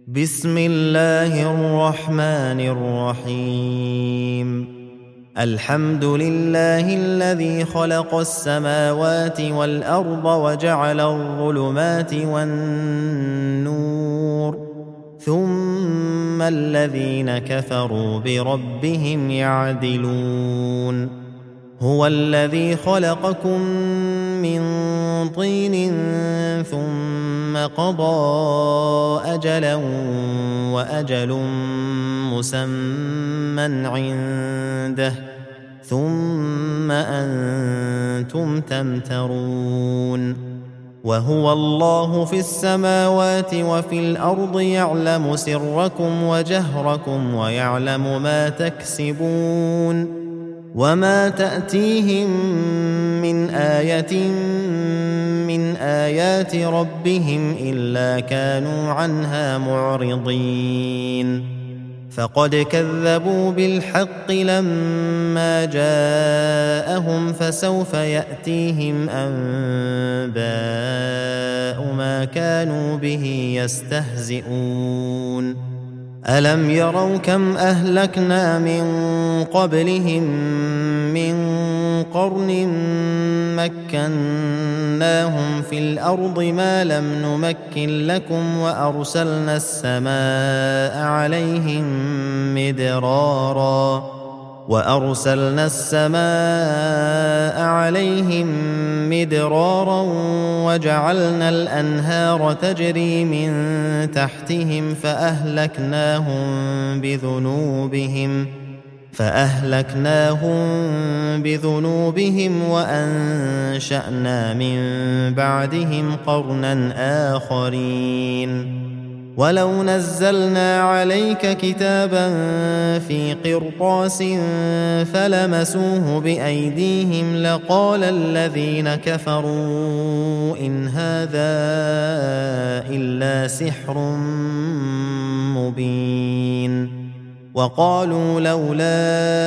بسم الله الرحمن الرحيم. الحمد لله الذي خلق السماوات والأرض وجعل الظلمات والنور، ثم الذين كفروا بربهم يعدلون. هو الذي خلقكم من طين ثم قضى أجلا وأجل مسمى عنده، ثم أنتم تمترون. وهو الله في السماوات وفي الأرض، يعلم سركم وجهركم ويعلم ما تكسبون. وما تأتيهم من آية من آيات ربهم إلا كانوا عنها معرضين. فقد كذبوا بالحق لما جاءهم، فسوف يأتيهم أنباء ما كانوا به يستهزئون. ألم يروا كم أهلكنا من قبلهم من قرن مكناهم في الأرض ما لم نمكن لكم، وأرسلنا السماء عليهم مدرارا وجعلنا الأنهار تجري من تحتهم فأهلكناهم بذنوبهم وأنشأنا من بعدهم قرنا آخرين. ولو نزلنا عليك كتابا في قرطاس فلمسوه بأيديهم لقال الذين كفروا إن هذا إلا سحر مبين. وقالوا لولا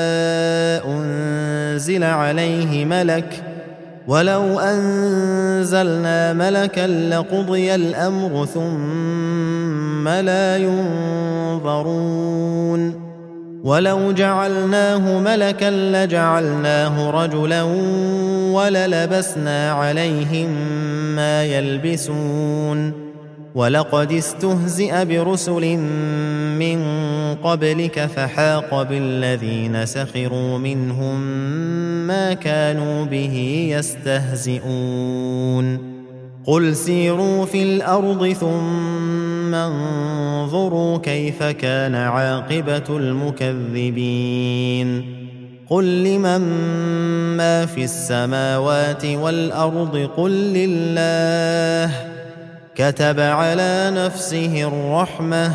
أنزل عليه ملك، ولو أنزلنا ملكا لقضي الأمر ثم لا ينظرون. ولو جعلناه ملكا لجعلناه رجلا وللبسنا عليهم ما يلبسون. ولقد استهزئ برسل من قبلك فحاق بالذين سخروا منهم ما كانوا به يستهزئون. قل سيروا في الأرض ثم انظروا كيف كان عاقبة المكذبين. قل لمن ما في السماوات والأرض قل لله، كتب على نفسه الرحمة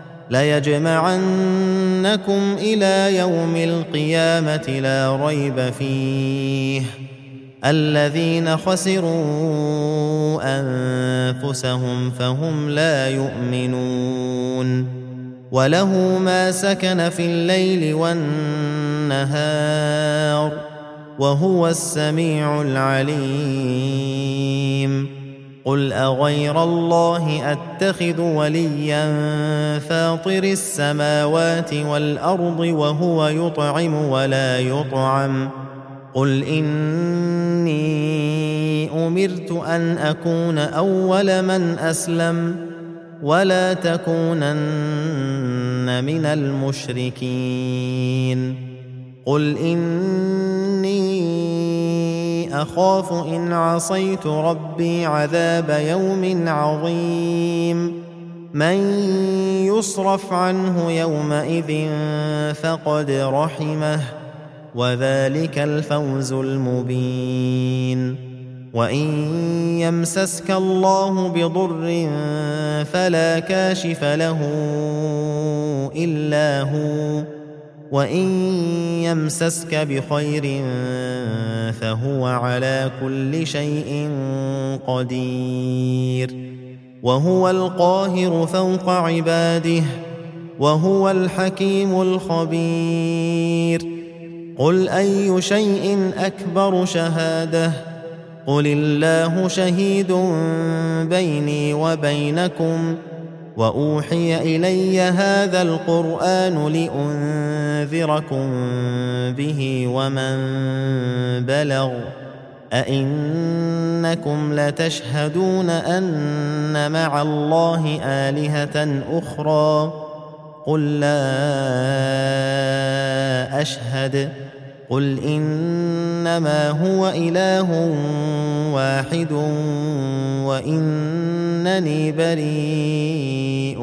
ليجمعنكم إلى يوم القيامة لا ريب فيه. الذين خسروا أنفسهم فهم لا يؤمنون. وله ما سكن في الليل والنهار وهو السميع العليم. قل أغير الله أتخذ وليا فاطر السماوات والأرض وهو يطعم ولا يطعم. قل إني أمرت أن أكون أول من أسلم ولا تكونن من المشركين. قل إني أخاف إن عصيت ربي عذاب يوم عظيم. من يصرف عنه يومئذ فقد رحمه وذلك الفوز المبين. وإن يمسسك الله بضر فلا كاشف له إلا هو، وإن يمسسك بخير فهو على كل شيء قدير. وهو القاهر فوق عباده وهو الحكيم الخبير. قل أي شيء أكبر شهادة؟ قل الله شهيد بيني وبينكم وأوحي إلي هذا القرآن لأنذركم به ومن بلغ أئنكم لتشهدون أن مع الله آلهة أخرى قل لا أشهد قل إنما هو إله واحد وإنني بريء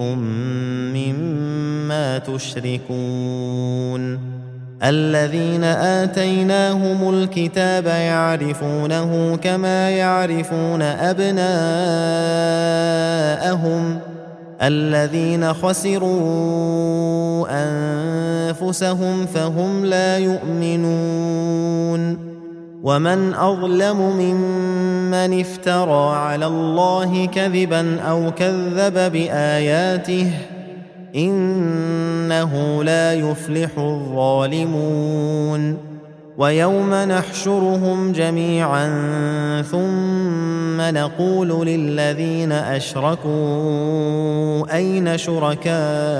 مما تشركون الذين آتيناهم الكتاب يعرفونه كما يعرفون أبناءهم الذين خسروا أنفسهم فهم لا يؤمنون ومن أظلم ممن افترى على الله كذبا أو كذب بآياته إنه لا يفلح الظالمون ويوم نحشرهم جميعا ثم نقول للذين أشركوا أين شركاؤكم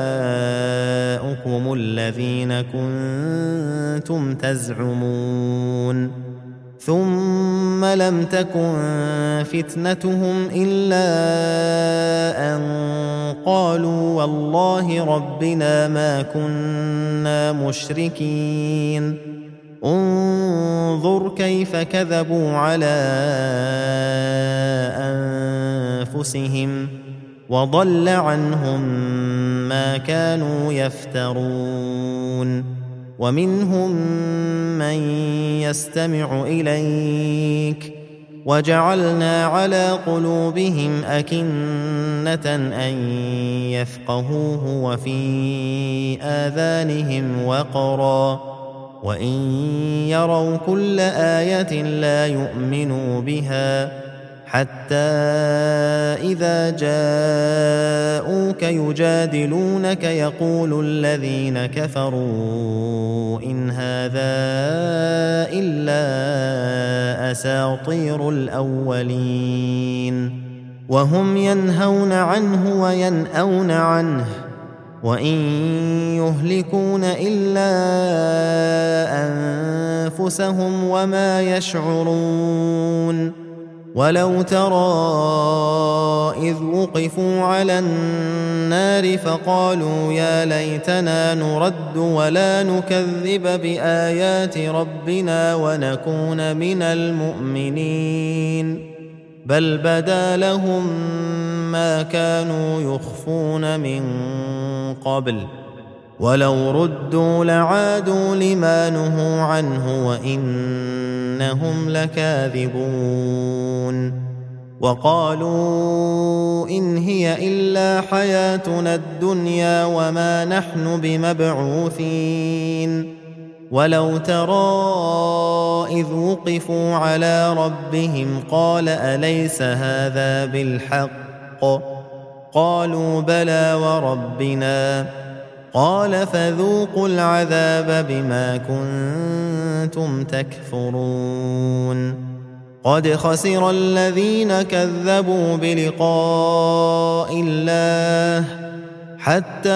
الذين كنتم تزعمون ثم لم تكن فتنتهم إلا أن قالوا والله ربنا ما كنا مشركين انظر كيف كذبوا على أنفسهم وضل عنهم ما كانوا يفترون ومنهم من يستمع إليك وجعلنا على قلوبهم أكنة أن يفقهوه وفي آذانهم وقرا وإن يروا كل آية لا يؤمنوا بها حتى إذا جاءوك يجادلونك يقول الذين كفروا إن هذا إلا أساطير الأولين وهم ينهون عنه وينأون عنه وإن يهلكون إلا أنفسهم وما يشعرون ولو ترى إذ وقفوا على النار فقالوا يا ليتنا نرد ولا نكذب بآيات ربنا ونكون من المؤمنين بل بدا لهم ما كانوا يخفون من قبل ولو ردوا لعادوا لما نهوا عنه وإنهم لكاذبون وقالوا إن هي إلا حياتنا الدنيا وما نحن بمبعوثين ولو ترى إذ وقفوا على ربهم قال أليس هذا بالحق قالوا بلى وربنا قال فذوقوا العذاب بما كنتم تكفرون قد خسر الذين كذبوا بلقاء الله حتى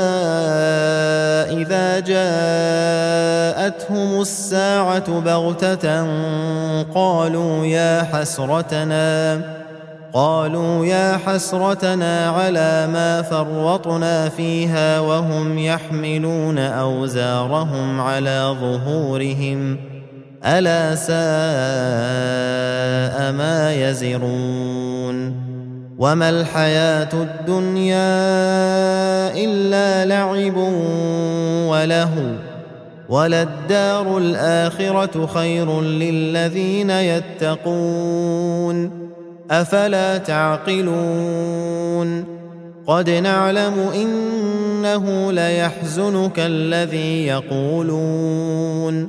إذا جاءتهم الساعة بغتة قالوا يا حسرتنا على ما فرطنا فيها وهم يحملون أوزارهم على ظهورهم ألا ساء ما يزرون وما الحياة الدنيا إلا لعب ولهو وللدار الآخرة خير للذين يتقون أفلا تعقلون قد نعلم إنه ليحزنك الذي يقولون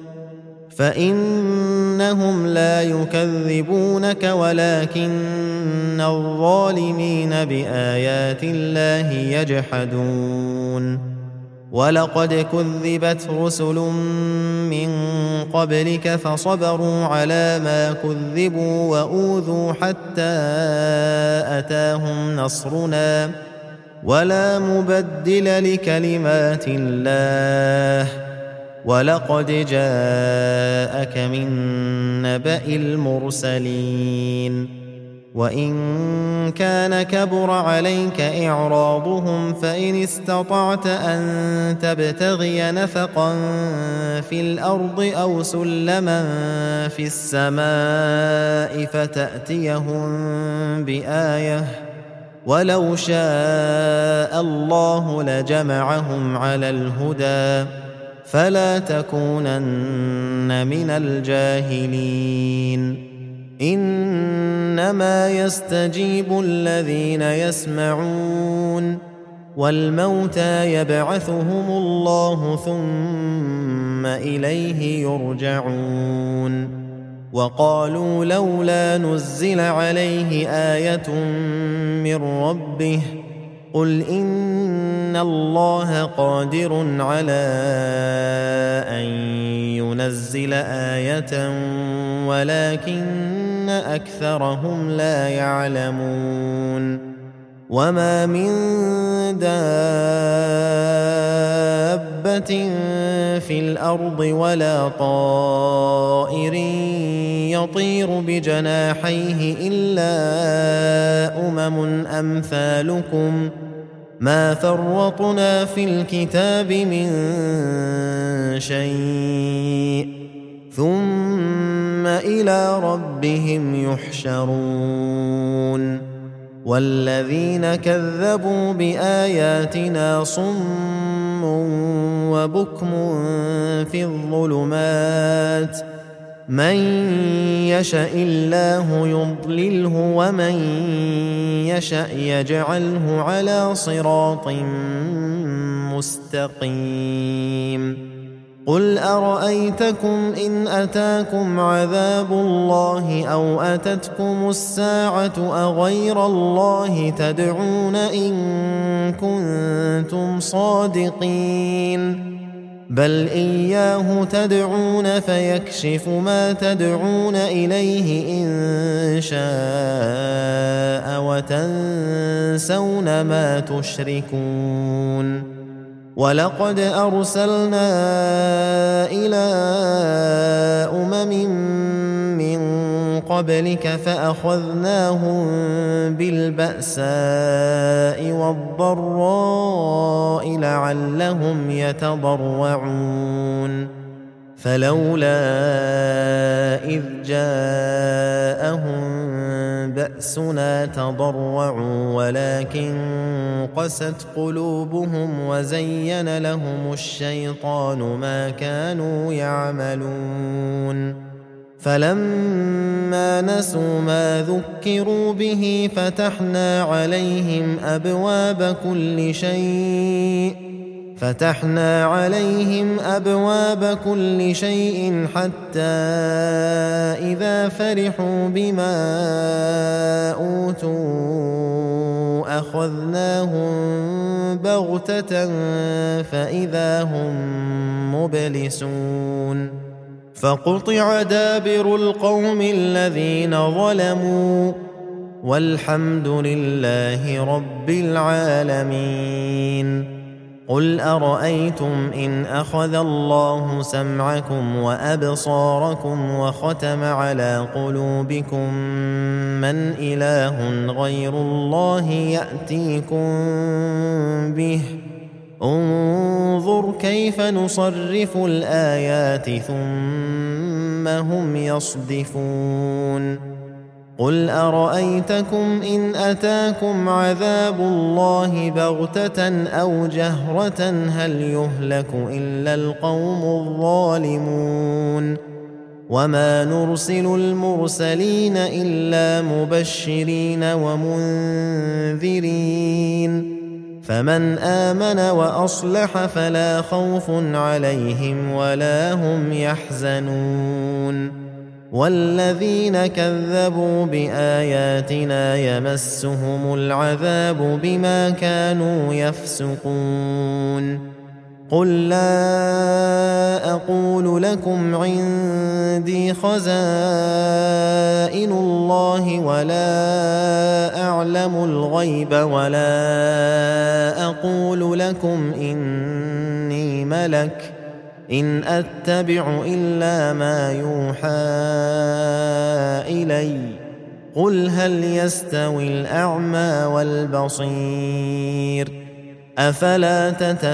فإنهم لا يكذبونك ولكن الظالمين بآيات الله يجحدون ولقد كذبت رسل من قبلك فصبروا على ما كذبوا وأوذوا حتى أتاهم نصرنا ولا مبدل لكلمات الله ولقد جاءك من نبأ المرسلين وإن كان كبر عليك إعراضهم فإن استطعت أن تبتغي نفقا في الأرض أو سلما في السماء فتأتيهم بآية ولو شاء الله لجمعهم على الهدى فلا تكونن من الجاهلين إنما يستجيب الذين يسمعون والموتى يبعثهم الله ثم إليه يرجعون وقالوا لولا نزل عليه آية من ربه قل إن الله قادر على أن ينزل آية ولكن أكثرهم لا يعلمون وما من دابة في الأرض ولا طائر يطير بجناحيه إلا أمثالكم ما فرطنا في الكتاب من شيء ثم إلى ربهم يحشرون والذين كذبوا بآياتنا صم وبكم في الظلمات من يشاء الله يضلله ومن يشاء يجعله على صراط مستقيم قل أرأيتكم إن أتاكم عذاب الله أو أتتكم الساعة أغير الله تدعون إن كنتم صادقين بل إياه تدعون فيكشف ما تدعون إليه إن شاء وتنسون ما تشركون ولقد أرسلنا إلى من قبلك فأخذناهم بالبأساء والضراء لعلهم يتضرعون فلولا إذ جاءهم بأسنا تضرعوا ولكن قست قلوبهم وزين لهم الشيطان ما كانوا يعملون فلما نسوا ما ذكروا به فتحنا عليهم أبواب كل شيء حتى إذا فرحوا بما أوتوا أخذناهم بغتة فإذا هم مبلسون فقطع دابر القوم الذين ظلموا والحمد لله رب العالمين قل أرأيتم إن أخذ الله سمعكم وأبصاركم وختم على قلوبكم من إله غير الله يأتيكم به انظر كيف نصرف الآيات ثم هم يصدفون قل أرأيتكم إن أتاكم عذاب الله بغتة أو جهرة هل يهلك إلا القوم الظالمون وما نرسل المرسلين إلا مبشرين ومنذرين فمن آمن وأصلح فلا خوف عليهم ولا هم يحزنون والذين كذبوا بآياتنا يمسهم العذاب بما كانوا يفسقون قل لا أقول لكم عندي خزائن الله ولا أعلم الغيب ولا أقول لكم إني ملك إن أتبع إلا ما يوحى إلي قل هل يستوي الأعمى والبصير أفلا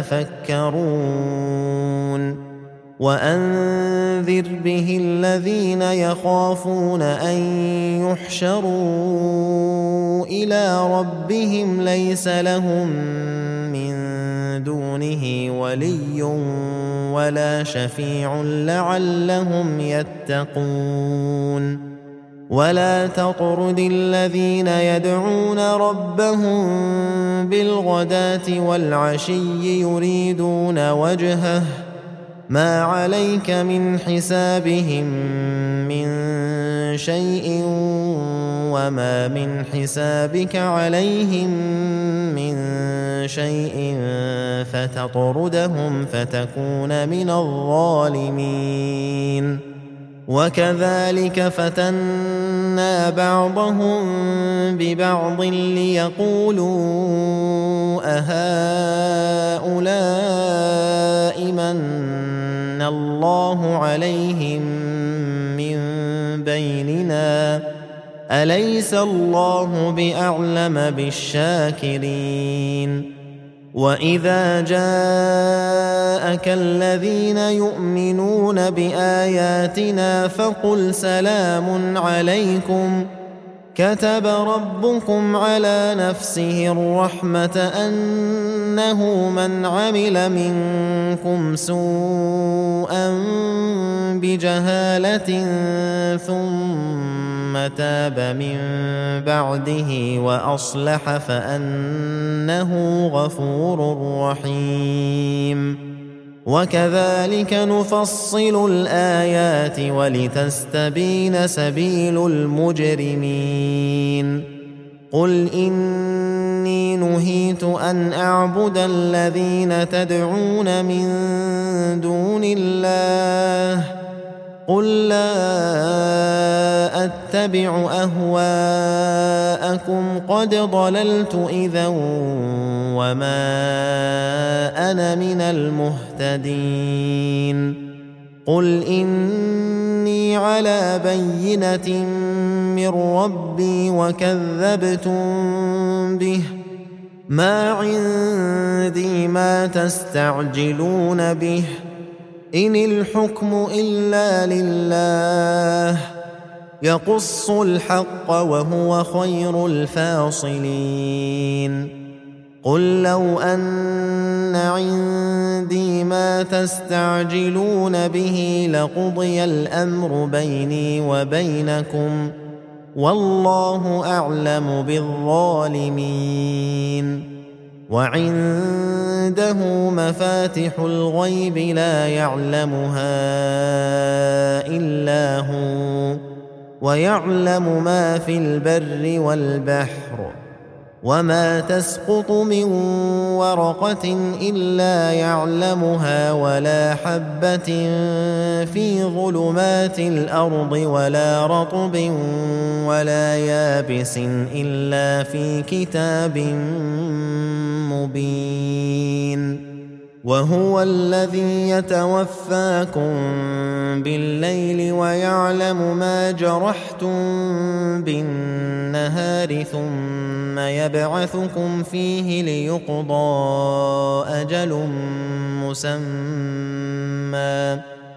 تتفكرون وأنذر به الذين يخافون أن يحشروا إلى ربهم ليس لهم من دونه ولي ولا شفيع لعلهم يتقون ولا تطرد الذين يدعون ربهم بالغداة والعشي يريدون وجهه ما عليك من حسابهم من شيء وما من حسابك عليهم من شيء فتطردهم فتكون من الظالمين وكذلك فتنا بعضهم ببعض ليقولوا أهؤلاء من الله عليهم من بيننا أليس الله بأعلم بالشاكرين وإذا جاءك الذين يؤمنون بآياتنا فقل سلام عليكم كتب ربكم على نفسه الرحمة أنه من عمل منكم سوءا بجهالة ثم تاب من بعده وأصلح فأنه غفور رحيم وكذلك نفصل الآيات ولتستبين سبيل المجرمين قل إني نهيت أن أعبد الذين تدعون من دون الله قل لا أتبع أهواءكم قد ضللت إذا وما أنا من المهتدين قل إني على بينة من ربي وكذبتم به ما عندي ما تستعجلون به إن الحكم إلا لله يقص الحق وهو خير الفاصلين قل لو أن عندي ما تستعجلون به لقضي الأمر بيني وبينكم والله أعلم بالظالمين وعنده مفاتح الغيب لا يعلمها إلا هو ويعلم ما في البر والبحر وما تسقط من ورقة إلا يعلمها ولا حبة في ظلمات الأرض ولا رطب ولا يابس إلا في كتاب مبين وهو الذي يتوفاكم بالليل ويعلم ما جرحتم بالنهار ثم يبعثكم فيه ليقضى أجل مسمى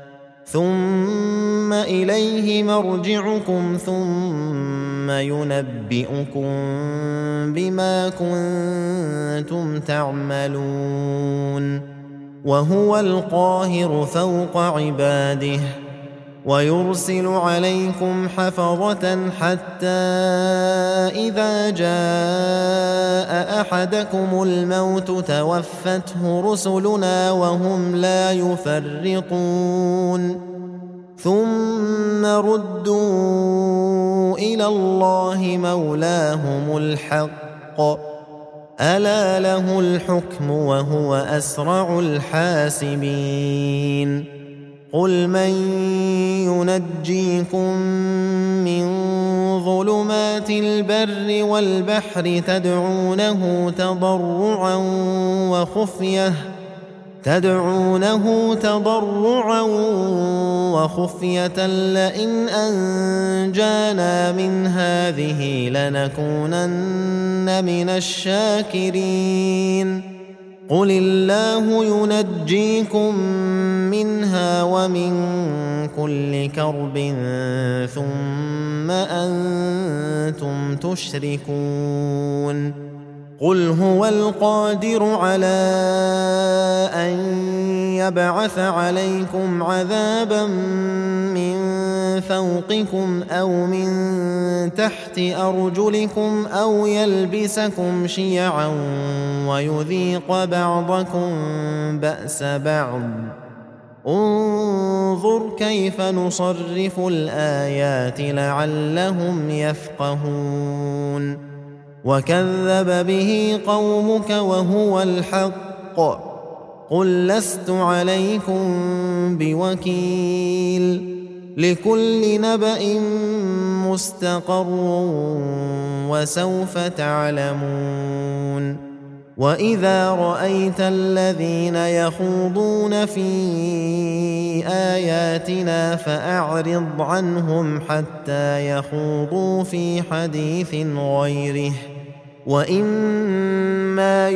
ثم إليه مرجعكم ثم ينبئكم بما كنتم تعملون وهو القاهر فوق عباده ويرسل عليكم حفظة حتى إذا جاء أحدكم الموت توفته رسلنا وهم لا يفرطون ثم ردوا إلى الله مولاهم الحق ألا له الحكم وهو أسرع الحاسبين قل من ينجيكم من ظلمات البر والبحر تدعونه تضرعا وخفية لئن أنجانا من هذه لنكونن من الشاكرين قل الله ينجيكم منها ومن كل كرب ثم أنتم تشركون قل هو القادر على أن يبعث عليكم عذابا من فوقكم أو من تحت أرجلكم أو يلبسكم شيعا ويذيق بعضكم بأس بعض انظر كيف نصرف الآيات لعلهم يفقهون وكذب به قومك وهو الحق قل لست عليكم بوكيل لكل نبأ مستقر وسوف تعلمون وإذا رأيت الذين يخوضون في آياتنا فأعرض عنهم حتى يخوضوا في حديث غيره وإما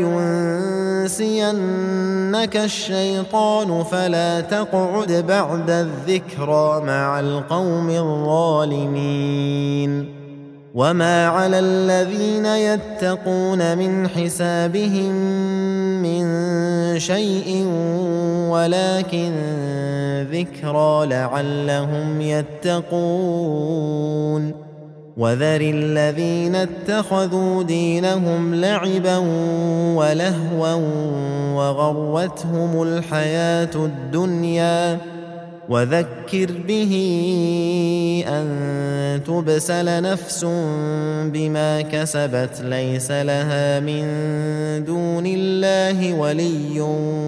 ينسينك الشيطان فلا تقعد بعد الذكرى مع القوم الظالمين وما على الذين يتقون من حسابهم من شيء ولكن ذكرى لعلهم يتقون وذر الذين اتخذوا دينهم لعبا ولهوا وغرتهم الحياة الدنيا وذكر به أن تبسل نفس بما كسبت ليس لها من دون الله ولي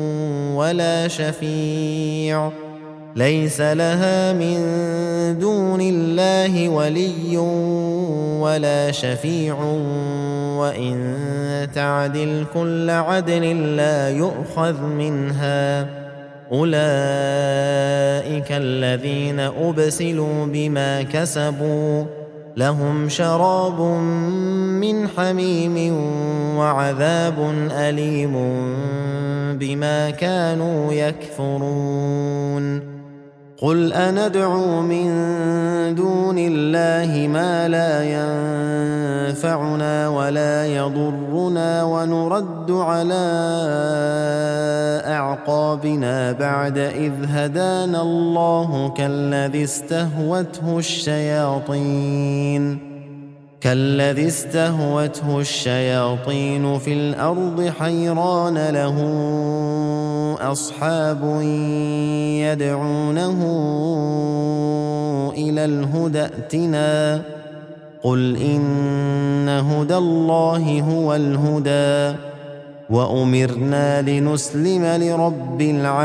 ولا شفيع وإن تعدل كل عدل لا يؤخذ منها أولئك الذين أبسلوا بما كسبوا لهم شراب من حميم وعذاب أليم بما كانوا يكفرون قل أندعو من دون الله ما لا ينفعنا ولا يضرنا ونرد على أعقابنا بعد إذ هدانا الله كالذي استهوته الشياطين في الأرض حيران له أصحاب يدعونه إلى الهدى ائتنا قل إن هدى الله هو الهدى وأمرنا لنسلم لرب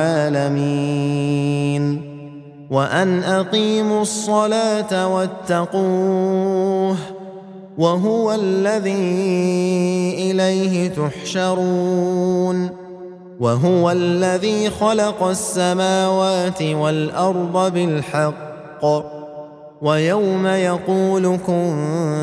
العالمين وأن أقيموا الصلاة واتقوه وهو الذي إليه تحشرون وهو الذي خلق السماوات والأرض بالحق ويوم يقول كن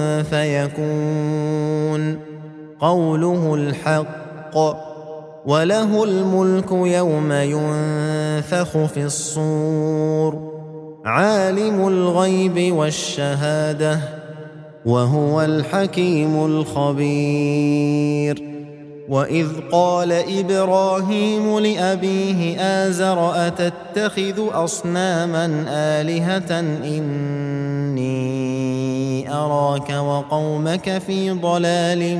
فيكون قوله الحق وله الملك يوم ينفخ في الصور عالم الغيب والشهادة وهو الحكيم الخبير وإذ قال إبراهيم لأبيه آزر أتتخذ أصناما آلهة إني أراك وقومك في ضلال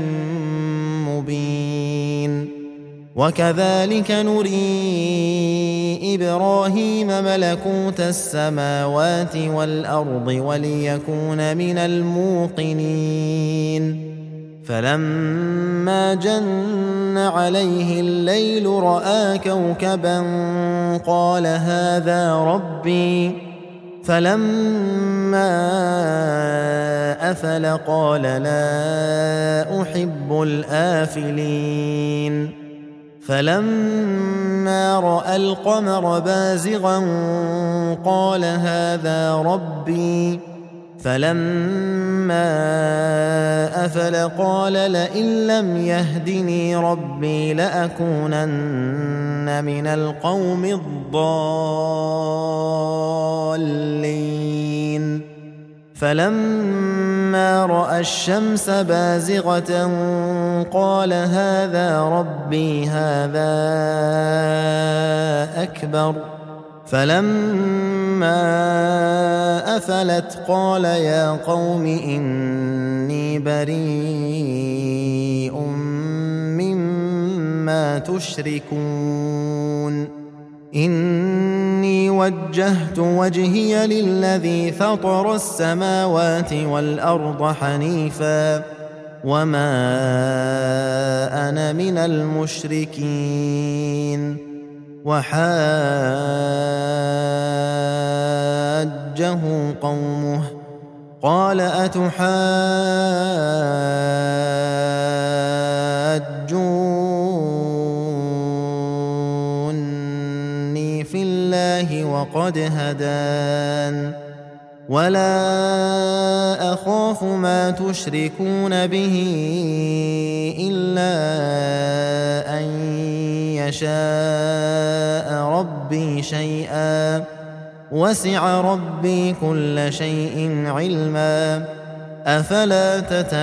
مبين وكذلك نري إبراهيم ملكوت السماوات والأرض وليكون من الموقنين فلما جن عليه الليل رأى كوكبا قال هذا ربي فلما أفل قال لا أحب الآفلين فلما رأى القمر بازغا قال هذا ربي فلما أفل قال لئن لم يهدني ربي لأكونن من القوم الضالين فلما رأى الشمس بازغة قال هذا ربي هذا أكبر فلما أفلت قال يا قوم إني بريء مما تشركون إني وجهت وجهي للذي فطر السماوات والأرض حنيفا وما أنا من المشركين وحاجه قومه قال أتحاجوني في الله وقد هدان ولا أخاف ما تشركون به إلا أن يشاء ربي شيئا وسع ربي كل شيء علما أفلا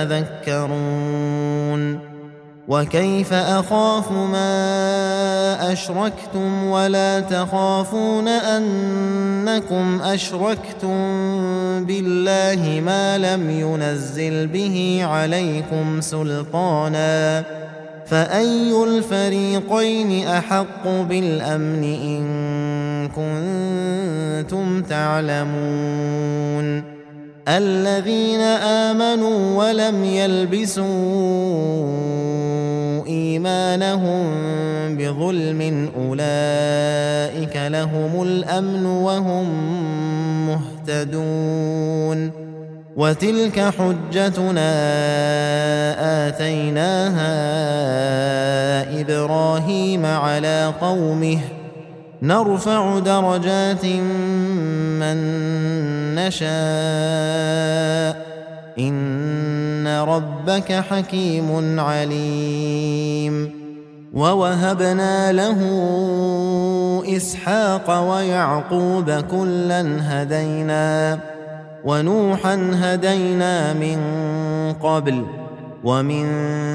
تتذكرون وكيف أخاف ما أشركتم ولا تخافون أنكم أشركتم بالله ما لم ينزل به عليكم سلطانا فأي الفريقين أحق بالأمن إن كنتم تعلمون الذين آمنوا ولم يلبسوا إيمانهم بظلم أولئك لهم الأمن وهم مهتدون وتلك حجتنا آتيناها إبراهيم على قومه نرفع درجات من نشاء إن ربك حكيم عليم ووهبنا له إسحاق ويعقوب كلا هدينا ونوحا هدينا من قبل ومن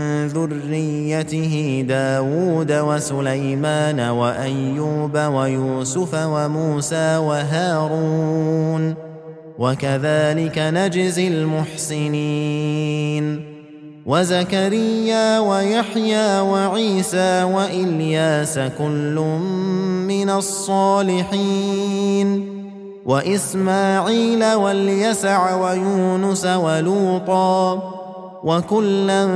ذريته داود وسليمان وأيوب ويوسف وموسى وهارون وكذلك نجزي المحسنين وزكريا ويحيى وعيسى وإلياس كل من الصالحين وإسماعيل واليسع ويونس ولوطا وكلا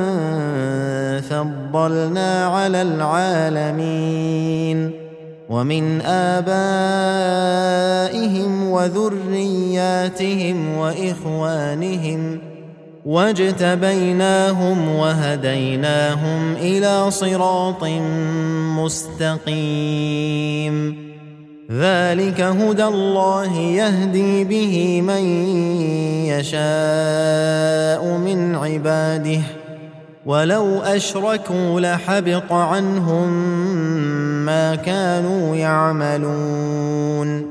فضلنا على العالمين ومن آبائهم وذرياتهم وإخوانهم واجتبيناهم وهديناهم إلى صراط مستقيم ذلك هدى الله يهدي به من يشاء من عباده ولو أشركوا لحبط عنهم ما كانوا يعملون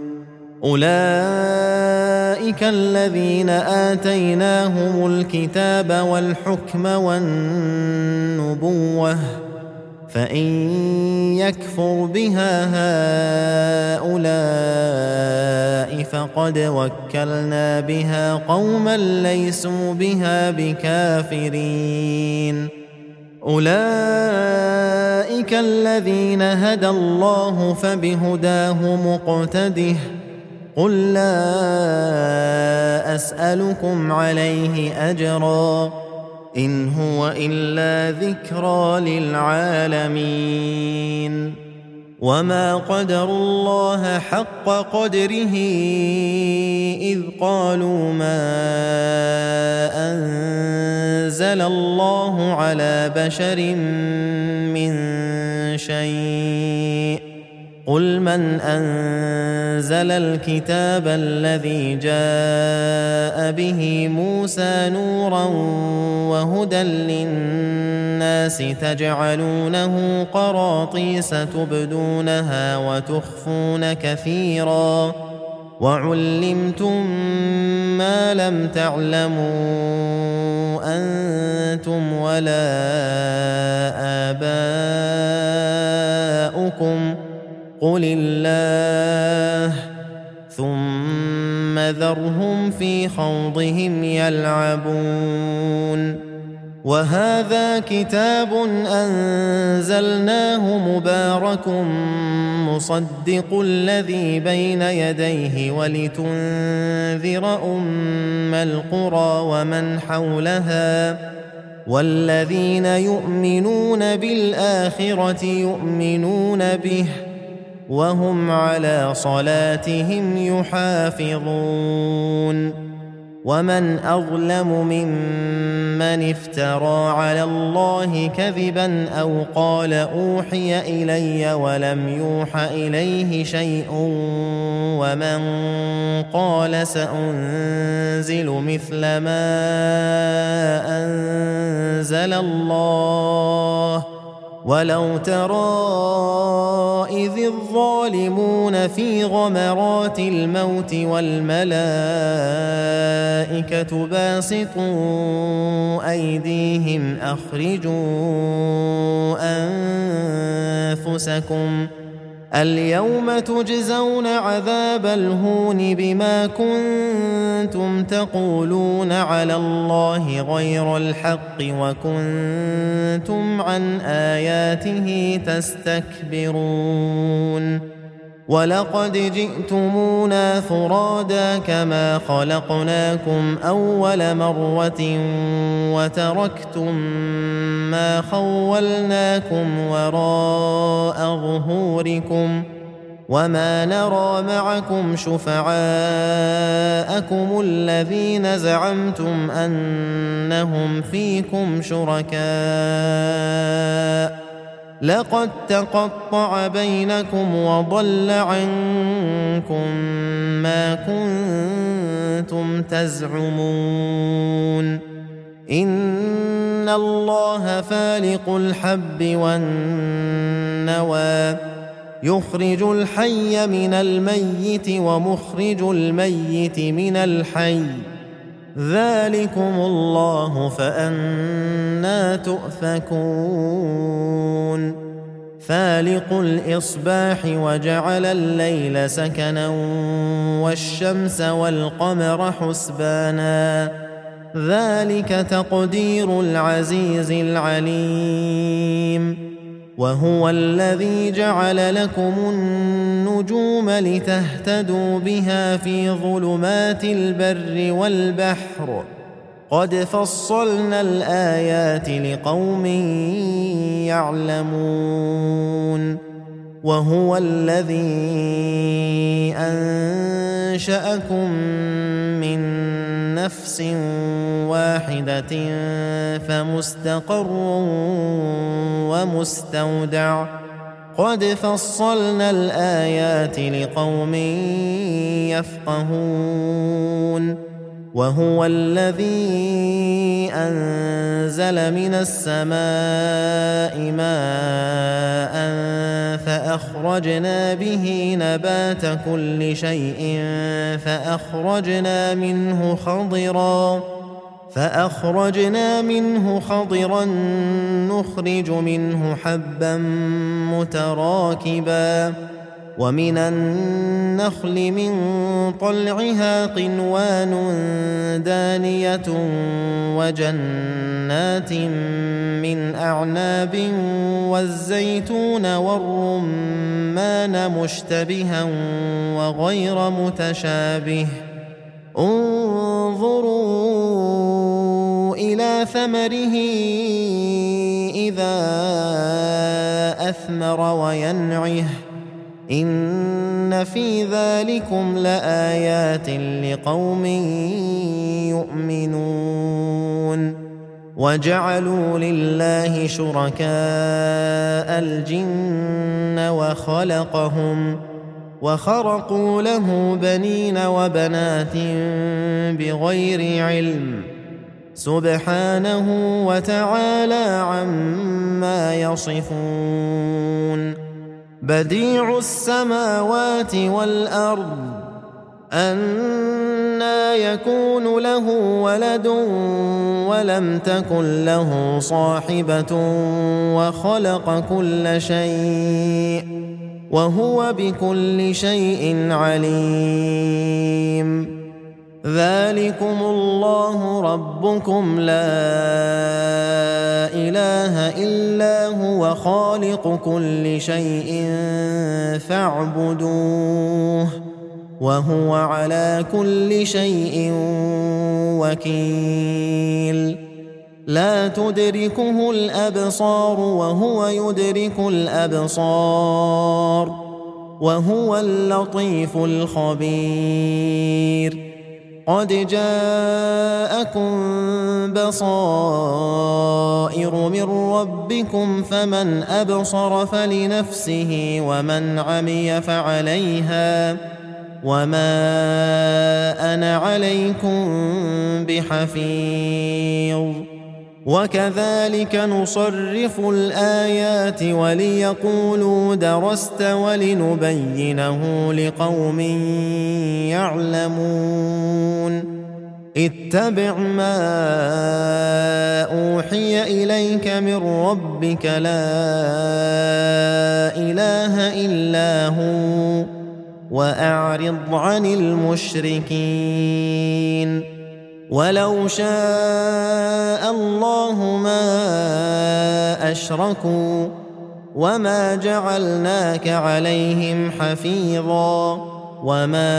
أولئك الذين آتيناهم الكتاب والحكم والنبوة فإن يكفر بها هؤلاء فقد وكلنا بها قوما ليسوا بها بكافرين أولئك الذين هدى الله فبهداه مقتده قل لا أسألكم عليه أجرا إن هو إلا ذكرى للعالمين وما قدروا الله حق قدره إذ قالوا ما أنزل الله على بشر من شيء قل من أنزل الكتاب الذي جاء به موسى نورا وهدى للناس تجعلونه قراطيس تبدونها وتخفون كثيرا وعلمتم ما لم تعلموا أنتم ولا آباؤكم قل الله ثم ذرهم في خوضهم يلعبون وهذا كتاب أنزلناه مبارك مصدق الذي بين يديه ولتنذر أم القرى ومن حولها والذين يؤمنون بالآخرة يؤمنون به وهم على صلاتهم يحافظون ومن أظلم ممن افترى على الله كذبا أو قال أوحي إلي ولم يوح إليه شيء ومن قال سأنزل مثل ما أنزل الله ولو ترى إذ الظالمون في غمرات الموت والملائكة باسطوا أيديهم أخرجوا أنفسكم اليوم تجزون عذاب الهون بما كنتم تقولون على الله غير الحق وكنتم عن آياته تستكبرون ولقد جئتمونا فرادا كما خلقناكم أول مرة وتركتم ما خولناكم وراء ظهوركم وما نرى معكم شفعاءكم الذين زعمتم أنهم فيكم شركاء لقد تقطع بينكم وضل عنكم ما كنتم تزعمون إن الله فالق الحب والنوى يخرج الحي من الميت ومخرج الميت من الحي ذلكم الله فأنى تؤفكون فالق الإصباح وجعل الليل سكنا والشمس والقمر حسبانا ذلك تقدير العزيز العليم وهو الذي جعل لكم النجوم لتهتدوا بها في ظلمات البر والبحر قد فصلنا الآيات لقوم يعلمون وهو الذي أنشأكم من نفس واحدة فمستقر ومستودع قد فصلنا الآيات لقوم يفقهون وهو الذي أنزل من السماء ماء فأخرجنا به نبات كل شيء فأخرجنا منه خضرا نخرج منه حبا متراكبا ومن النخل من طلعها قنوان دانية وجنات من أعناب والزيتون والرمان مشتبها وغير متشابه انظروا إلى ثمره إذا أثمر وينعه إن في ذلكم لآيات لقوم يؤمنون وجعلوا لله شركاء الجن وخرقوا له بنين وبنات بغير علم سبحانه وتعالى عما يصفون بديع السماوات والأرض أنى يكون له ولد ولم تكن له صاحبة وخلق كل شيء وهو بكل شيء عليم ذلكم الله ربكم لا إله إلا هو خالق كل شيء فاعبدوه وهو على كل شيء وكيل لا تدركه الأبصار وهو يدرك الأبصار وهو اللطيف الخبير قد جاءكم بصائر من ربكم فمن أبصر فلنفسه ومن عمي فعليها وما أنا عليكم بحفيظ وكذلك نصرف الآيات وليقولوا درست ولنبينه لقوم يعلمون اتبع ما أوحي إليك من ربك لا إله إلا هو وأعرض عن المشركين ولو شاء الله ما أشركوا وما جعلناك عليهم حفيظا وما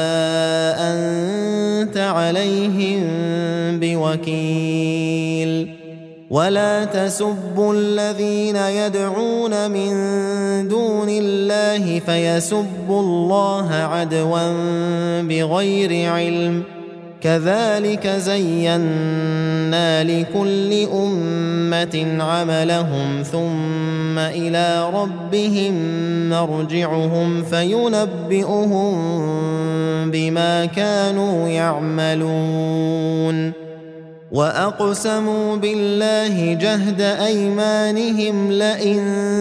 أنت عليهم بوكيل ولا تسبوا الذين يدعون من دون الله فيسبوا الله عدوا بغير علم كذلك زينا لكل أمة عملهم ثم إلى ربهم مرجعهم فينبئهم بما كانوا يعملون وأقسموا بالله جهد أيمانهم لئن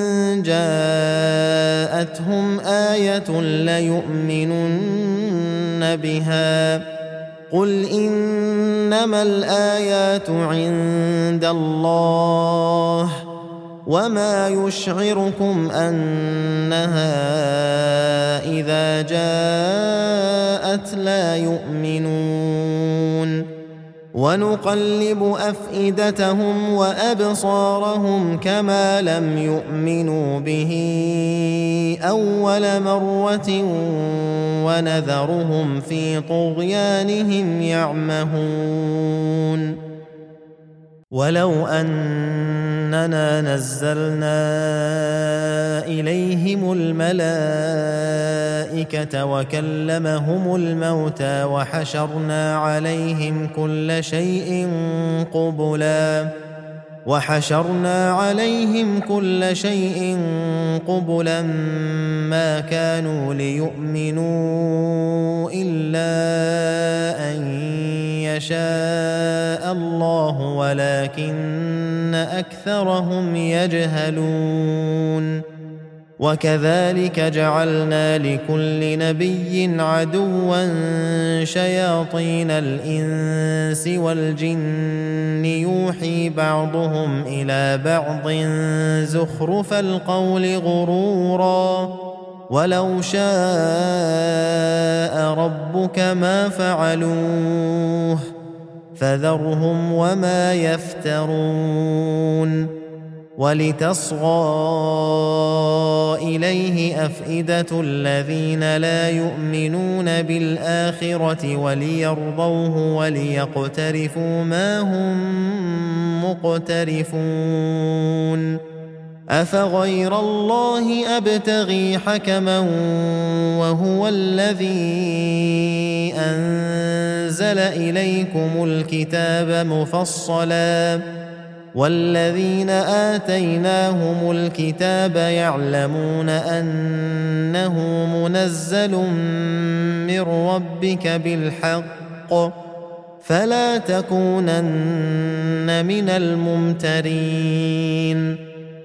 جاءتهم آية ليؤمنن بها قل إنما الآيات عند الله وما يشعركم أنها إذا جاءت لا يؤمنون ونقلب أفئدتهم وأبصارهم كما لم يؤمنوا به أول مرة ونذرهم في طغيانهم يعمهون ولو أننا نزلنا إليهم الملائكة وكلمهم الموتى وحشرنا عليهم كل شيء قبلا ما كانوا ليؤمنوا إلا أن يشاء الله ولكن أكثرهم يجهلون وكذلك جعلنا لكل نبي عدوا شياطين الإنس والجن يوحي بعضهم إلى بعض زخرف القول غرورا ولو شاء ربك ما فعلوه فذرهم وما يفترون ولتصغى إليه أفئدة الذين لا يؤمنون بالآخرة وليرضوه وليقترفوا ما هم مقترفون أفغير الله أبتغي حكما وهو الذي أنزل إليكم الكتاب مفصلا والذين آتيناهم الكتاب يعلمون أنه منزل من ربك بالحق فلا تكونن من الممترين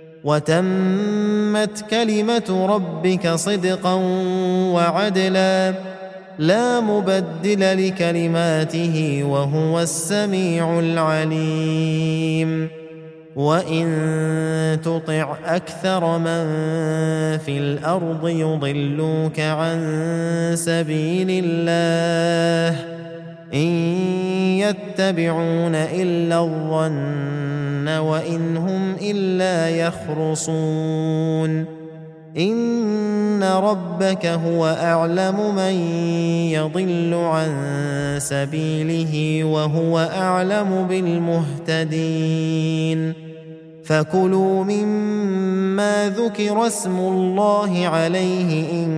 وتمت كلمة ربك صدقا وعدلا لا مبدل لكلماته وهو السميع العليم وإن تطع أكثر من في الأرض يضلوك عن سبيل الله إن يتبعون إلا الظن وإن هم إلا يخرصون إن ربك هو أعلم من يضل عن سبيله وهو أعلم بالمهتدين فكلوا مما ذكر اسم الله عليه إن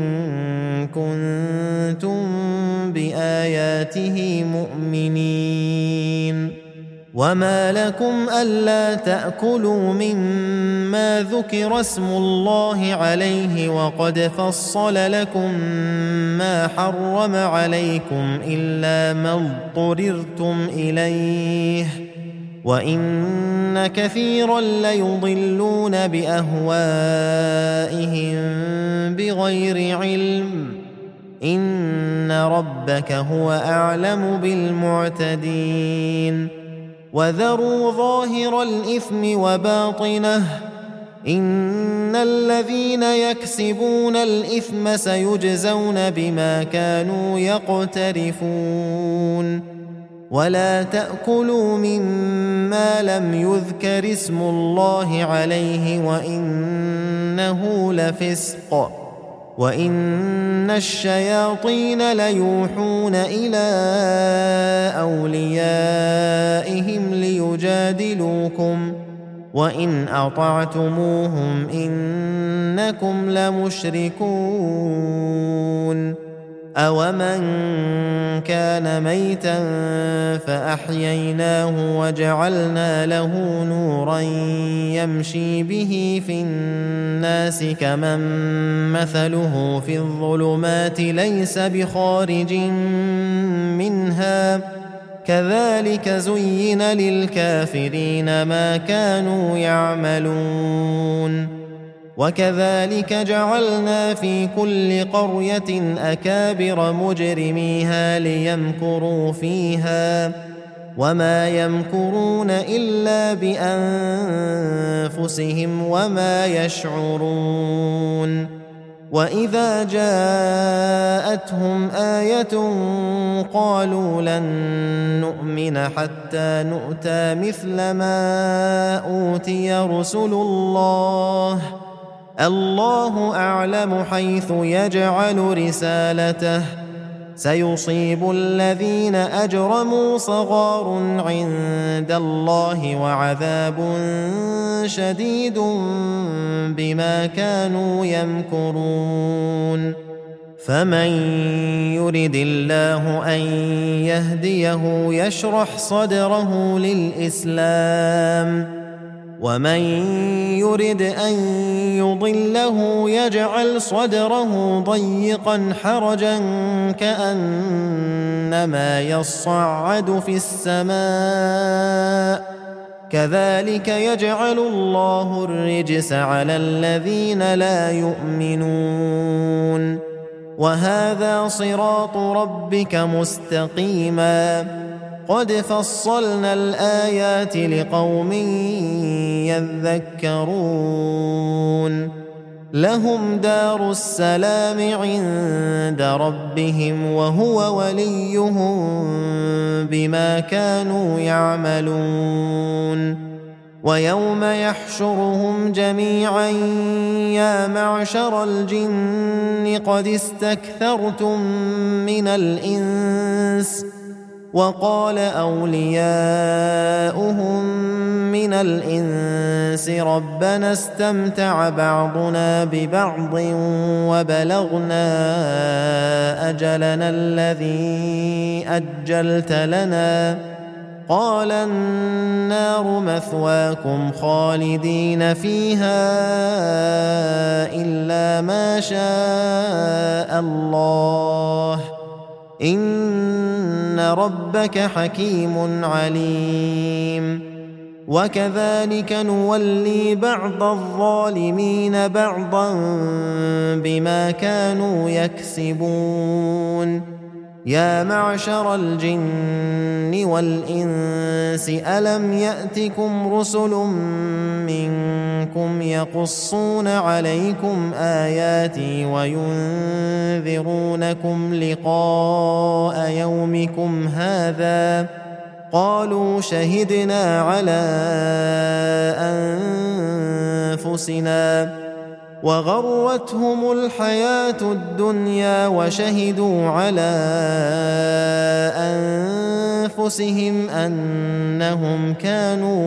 كنتم بآياته مؤمنين وما لكم ألا تأكلوا مما ذكر اسم الله عليه وقد فصل لكم ما حرم عليكم إلا ما اضطررتم إليه وإن كثيرا ليضلون بأهوائهم بغير علم إن ربك هو أعلم بالمعتدين وذروا ظاهر الإثم وباطنه إن الذين يكسبون الإثم سيجزون بما كانوا يقترفون ولا تأكلوا مما لم يذكر اسم الله عليه وإنه لفسق وإن الشياطين ليوحون إلى أوليائهم ليجادلوكم وإن أطعتموهم إنكم لمشركون أومن كان ميتا فأحييناه وجعلنا له نورا يمشي به في الناس كمن مثله في الظلمات ليس بخارج منها كذلك زين للكافرين ما كانوا يعملون وكذلك جعلنا في كل قرية أكابر مجرميها ليمكروا فيها وما يمكرون إلا بأنفسهم وما يشعرون وإذا جاءتهم آية قالوا لن نؤمن حتى نؤتى مثل ما أوتي رسل الله أعلم حيث يجعل رسالته سيصيب الذين أجرموا صغار عند الله وعذاب شديد بما كانوا يمكرون فمن يرد الله أن يهديه يشرح صدره للإسلام ومن يرد أن يضله يجعل صدره ضيقا حرجا كأنما يصعد في السماء كذلك يجعل الله الرجس على الذين لا يؤمنون وهذا صراط ربك مستقيما قد فصلنا الآيات لقوم يذكرون لهم دار السلام عند ربهم وهو وليهم بما كانوا يعملون ويوم يحشرهم جميعا يا معشر الجن قد استكثرتم من الإنس وقال أولياؤهم من الإنس ربنا استمتع بعضنا ببعض وبلغنا أجلنا الذي أجلت لنا قال النار مثواكم خالدين فيها إلا ما شاء الله إن ربك حكيم عليم وكذلك نولي بعض الظالمين بعضا بما كانوا يكسبون يا معشر الجن والإنس ألم يأتكم رسل منكم يقصون عليكم آياتي وينذرونكم لقاء يومكم هذا قالوا شهدنا على أنفسنا وغرتهم الحياة الدنيا وشهدوا على أنفسهم أنهم كانوا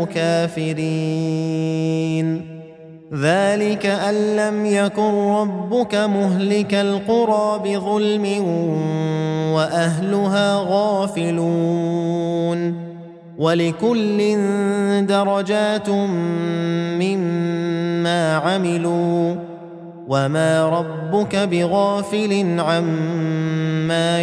كافرين ذلك أن لم يكن ربك مهلك القرى بظلم وأهلها غافلون ولكل درجات مما عملوا وما ربك بغافل عما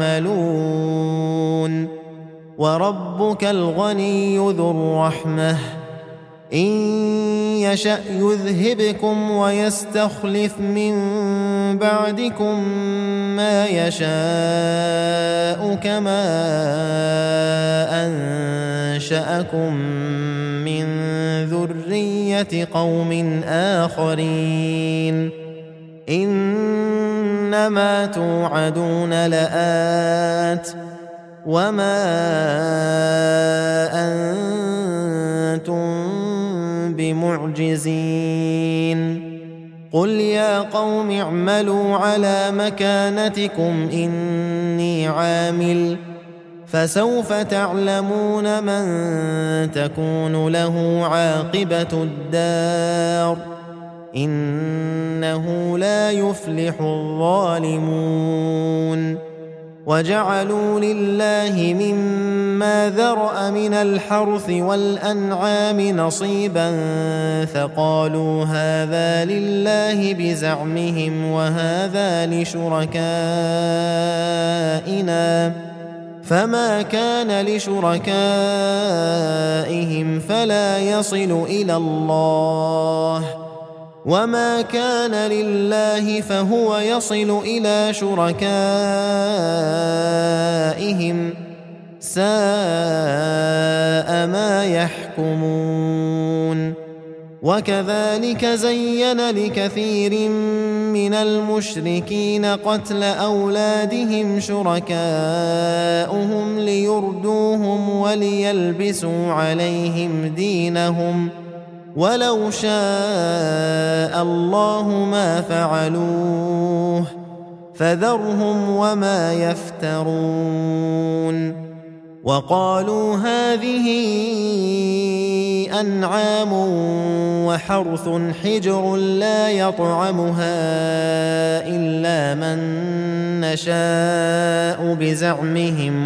يعملون وربك الغني ذو الرحمة إن يشأ يذهبكم ويستخلف من بعدكم ما يشاء كما أنشأكم من ذرية قوم آخرين إنما توعدون لآت وما أنتم بمعجزين قل يا قوم اعملوا على مكانتكم إني عامل فسوف تعلمون من تكون له عاقبة الدار إنه لا يفلح الظالمون وجعلوا لله مما ذرأ من الحرث والأنعام نصيبا فقالوا هذا لله بزعمهم وهذا لشركائنا فما كان لشركائهم فلا يصل إلى الله وما كان لله فهو يصل إلى شركائهم ساء ما يحكمون وكذلك زين لكثير من المشركين قتل أولادهم شركاؤهم ليردوهم وليلبسوا عليهم دينهم ولو شاء الله ما فعلوه فذرهم وما يفترون وقالوا هذه أنعام وحرث حجر لا يطعمها إلا من نشاء بزعمهم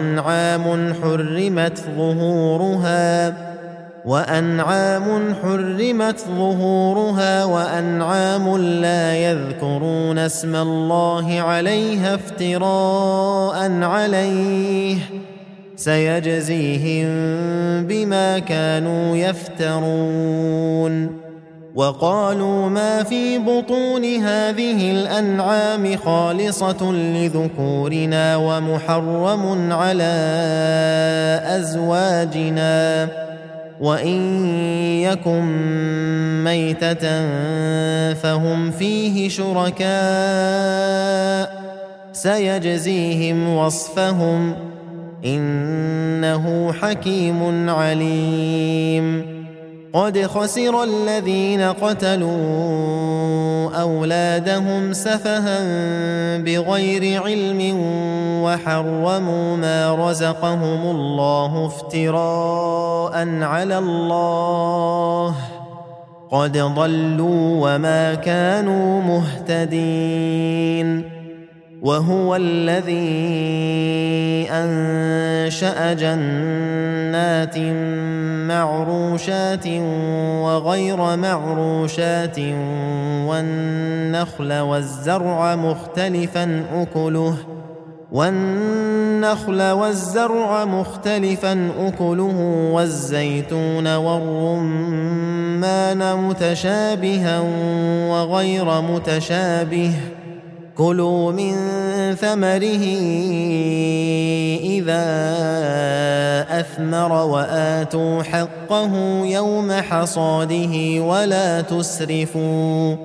وأنعام حرمت ظهورها وأنعام لا يذكرون اسم الله عليها افتراء عليه سيجزيهم بما كانوا يفترون وقالوا ما في بطون هذه الأنعام خالصة لذكورنا ومحرم على أزواجنا وإن يكن ميتة فهم فيه شركاء سيجزيهم وصفهم إنه حكيم عليم قد خسر الذين قتلوا أولادهم سفها بغير علم وحرموا ما رزقهم الله افتراء على الله قد ضلوا وما كانوا مهتدين وهو الذي أنشأ جنات معروشات وغير معروشات والنخل والزرع مختلفا أكله والزيتون والرمان متشابها وغير متشابه كلوا من ثمره إذا أثمر وآتوا حقه يوم حصاده ولا تسرفوا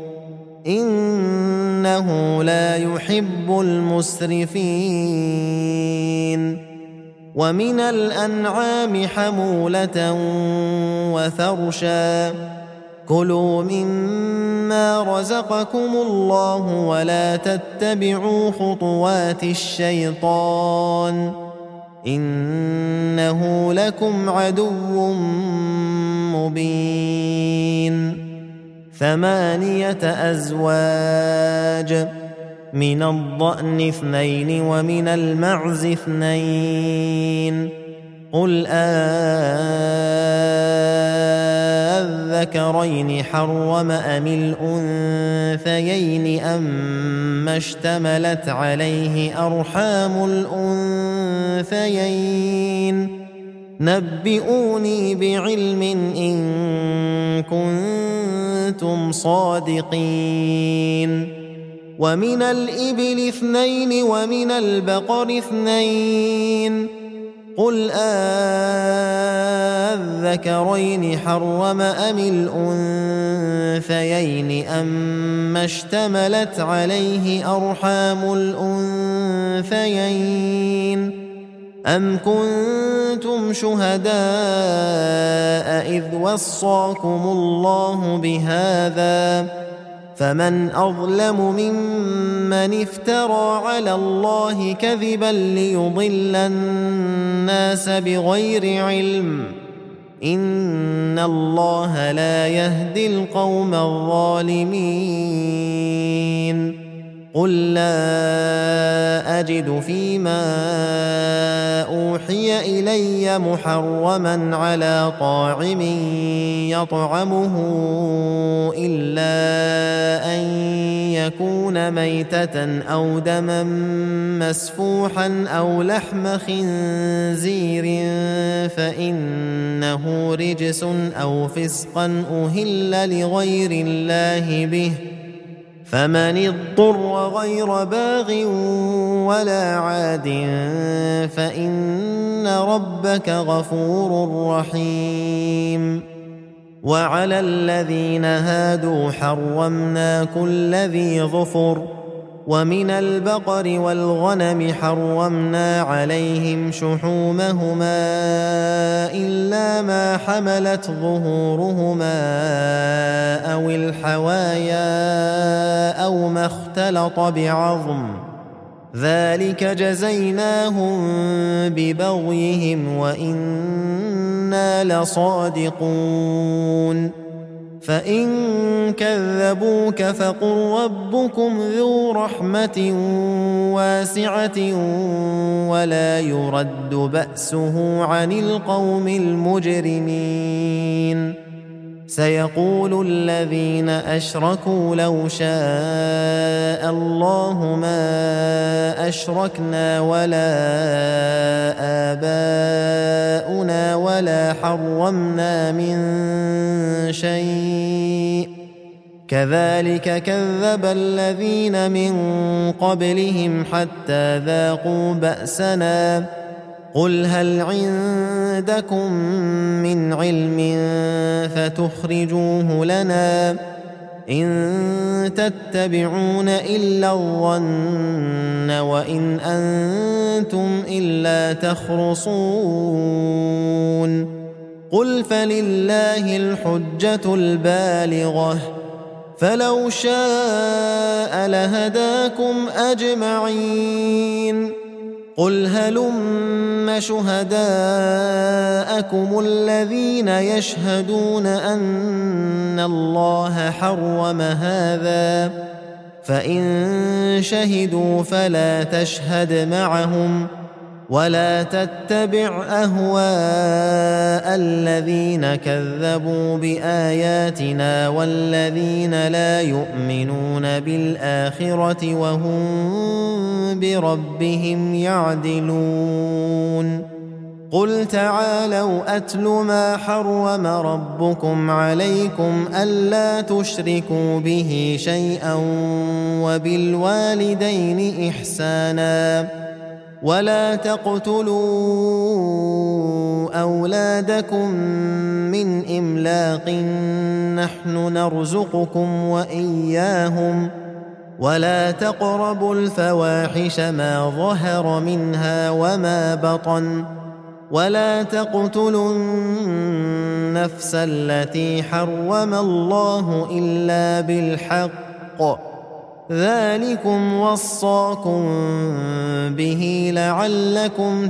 إنه لا يحب المسرفين ومن الأنعام حمولة وفرشا كلوا مما رزقكم الله ولا تتبعوا خطوات الشيطان إنه لكم عدو مبين 8 أزواج من الضأن 2 ومن المعز 2 قل الذكرين حرم أم الأنثيين أما اشتملت عليه أرحام الأنثيين نبئوني بعلم إن كنتم صادقين ومن الإبل 2 ومن البقر 2 قل الذكرين حرم أم الأنثيين أما اشتملت عليه أرحام الأنثيين أم كنتم شهداء إذ وصاكم الله بهذا فمن أظلم ممن افترى على الله كذبا ليضل الناس بغير علم إن الله لا يهدي القوم الظالمين قل لا أجد فيما أوحي إلي محرما على طاعم يطعمه إلا أن يكون ميتة أو دما مسفوحا أو لحم خنزير فإنه رجس أو فسقا أهل لغير الله به فمن اضطر غير باغ ولا عاد فإن ربك غفور رحيم وعلى الذين هادوا حرمنا كل ذي ظفر ومن البقر والغنم حرمنا عليهم شحومهما إلا ما حملت ظهورهما أو الحوايا أو ما اختلط بعظم ذلك جزيناهم ببغيهم وإنا لصادقون فإن كذبوك فقل ربكم ذو رحمة واسعة ولا يرد بأسه عن القوم المجرمين سيقول الذين أشركوا لو شاء الله ما أشركنا ولا آباؤنا ولا حرمنا من شيء كذلك كذب الذين من قبلهم حتى ذاقوا بأسنا قل هل عندكم من علم فتخرجوه لنا إن تتبعون إلا الظن وإن أنتم إلا تخرصون قل فلله الحجة البالغة فلو شاء لهداكم أجمعين قل هلم شهداءكم الذين يشهدون أن الله حرم هذا فإن شهدوا فلا تشهد معهم ولا تتبع أهواء الذين كذبوا بآياتنا والذين لا يؤمنون بالآخرة وهم بربهم يعدلون قل تعالوا أتل ما حرم ربكم عليكم ألا تشركوا به شيئا وبالوالدين إحسانا ولا تقتلوا أولادكم من إملاق نحن نرزقكم وإياهم ولا تقربوا الفواحش ما ظهر منها وما بطن ولا تقتلوا النفس التي حرم الله إلا بالحق ذلكم وصاكم به لعلكم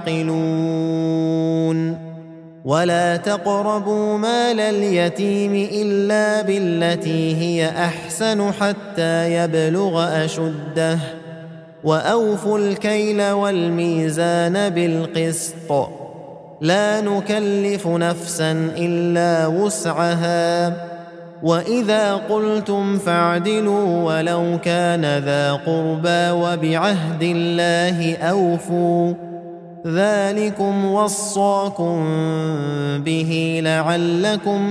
تعقلون ولا تقربوا مال اليتيم إلا بالتي هي أحسن حتى يبلغ أشده وأوفوا الكيل والميزان بالقسط لا نكلف نفسا إلا وسعها وإذا قلتم فاعدلوا ولو كان ذا قربى وبعهد الله أوفوا ذلكم وصاكم به لعلكم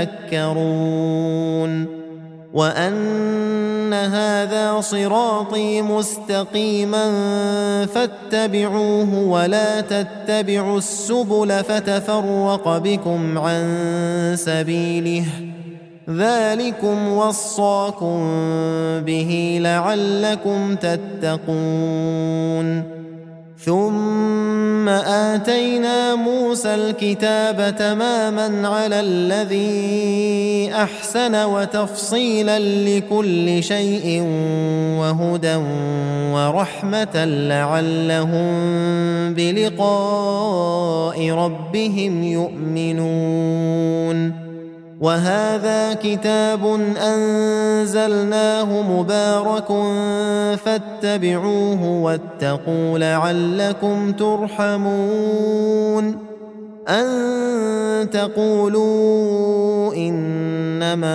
تذكرون وأن هذا صراطي مستقيما فاتبعوه ولا تتبعوا السبل فتفرق بكم عن سبيله ذلكم وصاكم به لعلكم تتقون ثم آتينا موسى الكتاب تماما على الذي أحسن وتفصيلا لكل شيء وهدى ورحمة لعلهم بلقاء ربهم يؤمنون وهذا كتاب أنزلناه مبارك فاتبعوه واتقوا لعلكم ترحمون أن تقولوا إنما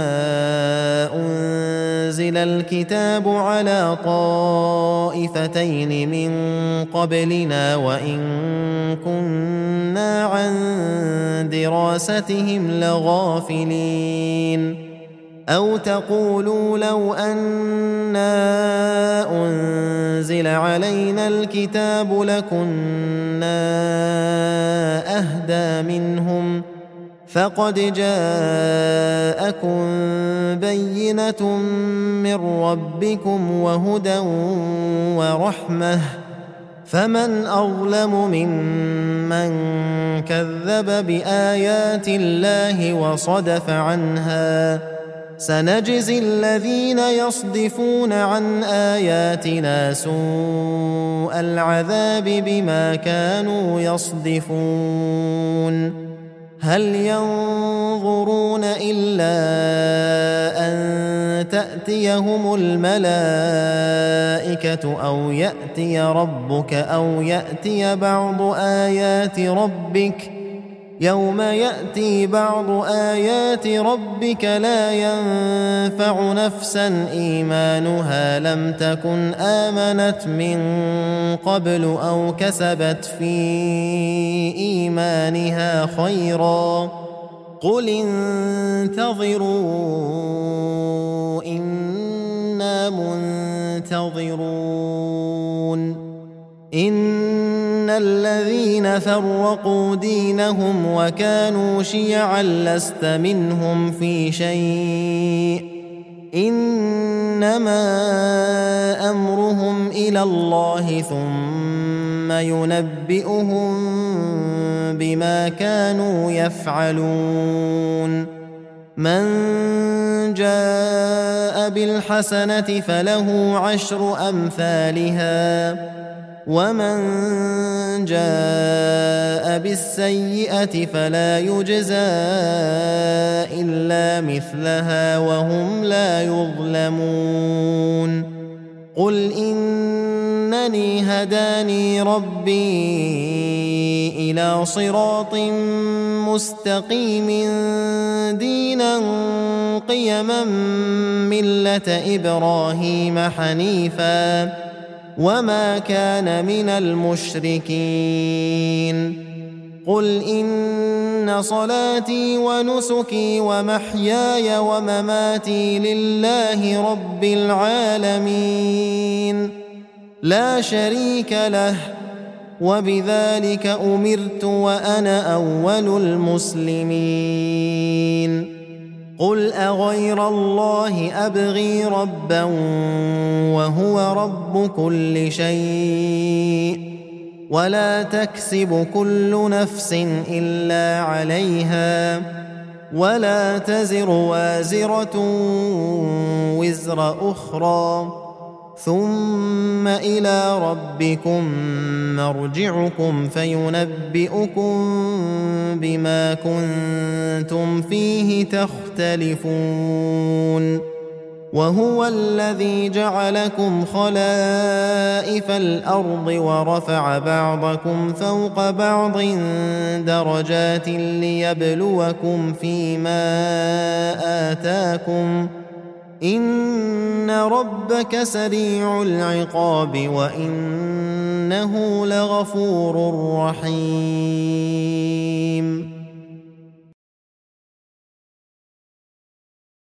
أنزل الكتاب على طائفتين من قبلنا وإن كنا عن دراستهم لغافلين أو تقولوا لو أنا أنزل علينا الكتاب لكنا أهدى منهم فقد جاءكم بينة من ربكم وهدى ورحمة فمن أظلم ممن كذب بآيات الله وصدف عنها سنجزي الذين يصدفون عن آياتنا سوء العذاب بما كانوا يصدفون هل ينظرون إلا أن تأتيهم الملائكة أو يأتي ربك أو يأتي بعض آيات ربك يوم يأتي بعض آيات ربك لا ينفع نفسا إيمانها لم تكن آمنت من قبل أو كسبت في إيمانها خيرا قل انتظروا إنا منتظرون إن الذين فرقوا دينهم وكانوا شيعا لست منهم في شيء إنما أمرهم إلى الله ثم ثم ينبئهم بما كانوا يفعلون من جاء بالحسنة فله 10 أمثالها ومن جاء بالسيئة فلا يجزى إلا مثلها وهم لا يظلمون قل إنني هداني ربي إلى صراط مستقيم دينا قيما ملة إبراهيم حنيفا وما كان من المشركين قل إن صلاتي ونسكي ومحياي ومماتي لله رب العالمين لا شريك له وبذلك أمرت وأنا أول المسلمين قل أغير الله أبغي ربا وهو رب كل شيء ولا تكسب كل نفس إلا عليها ولا تزر وازرة وزر أخرى ثم إلى ربكم مرجعكم فينبئكم بما كنتم فيه تختلفون وهو الذي جعلكم خلائف الأرض ورفع بعضكم فوق بعض درجات ليبلوكم فيما آتاكم إن ربك سريع العقاب وإنه لغفور رحيم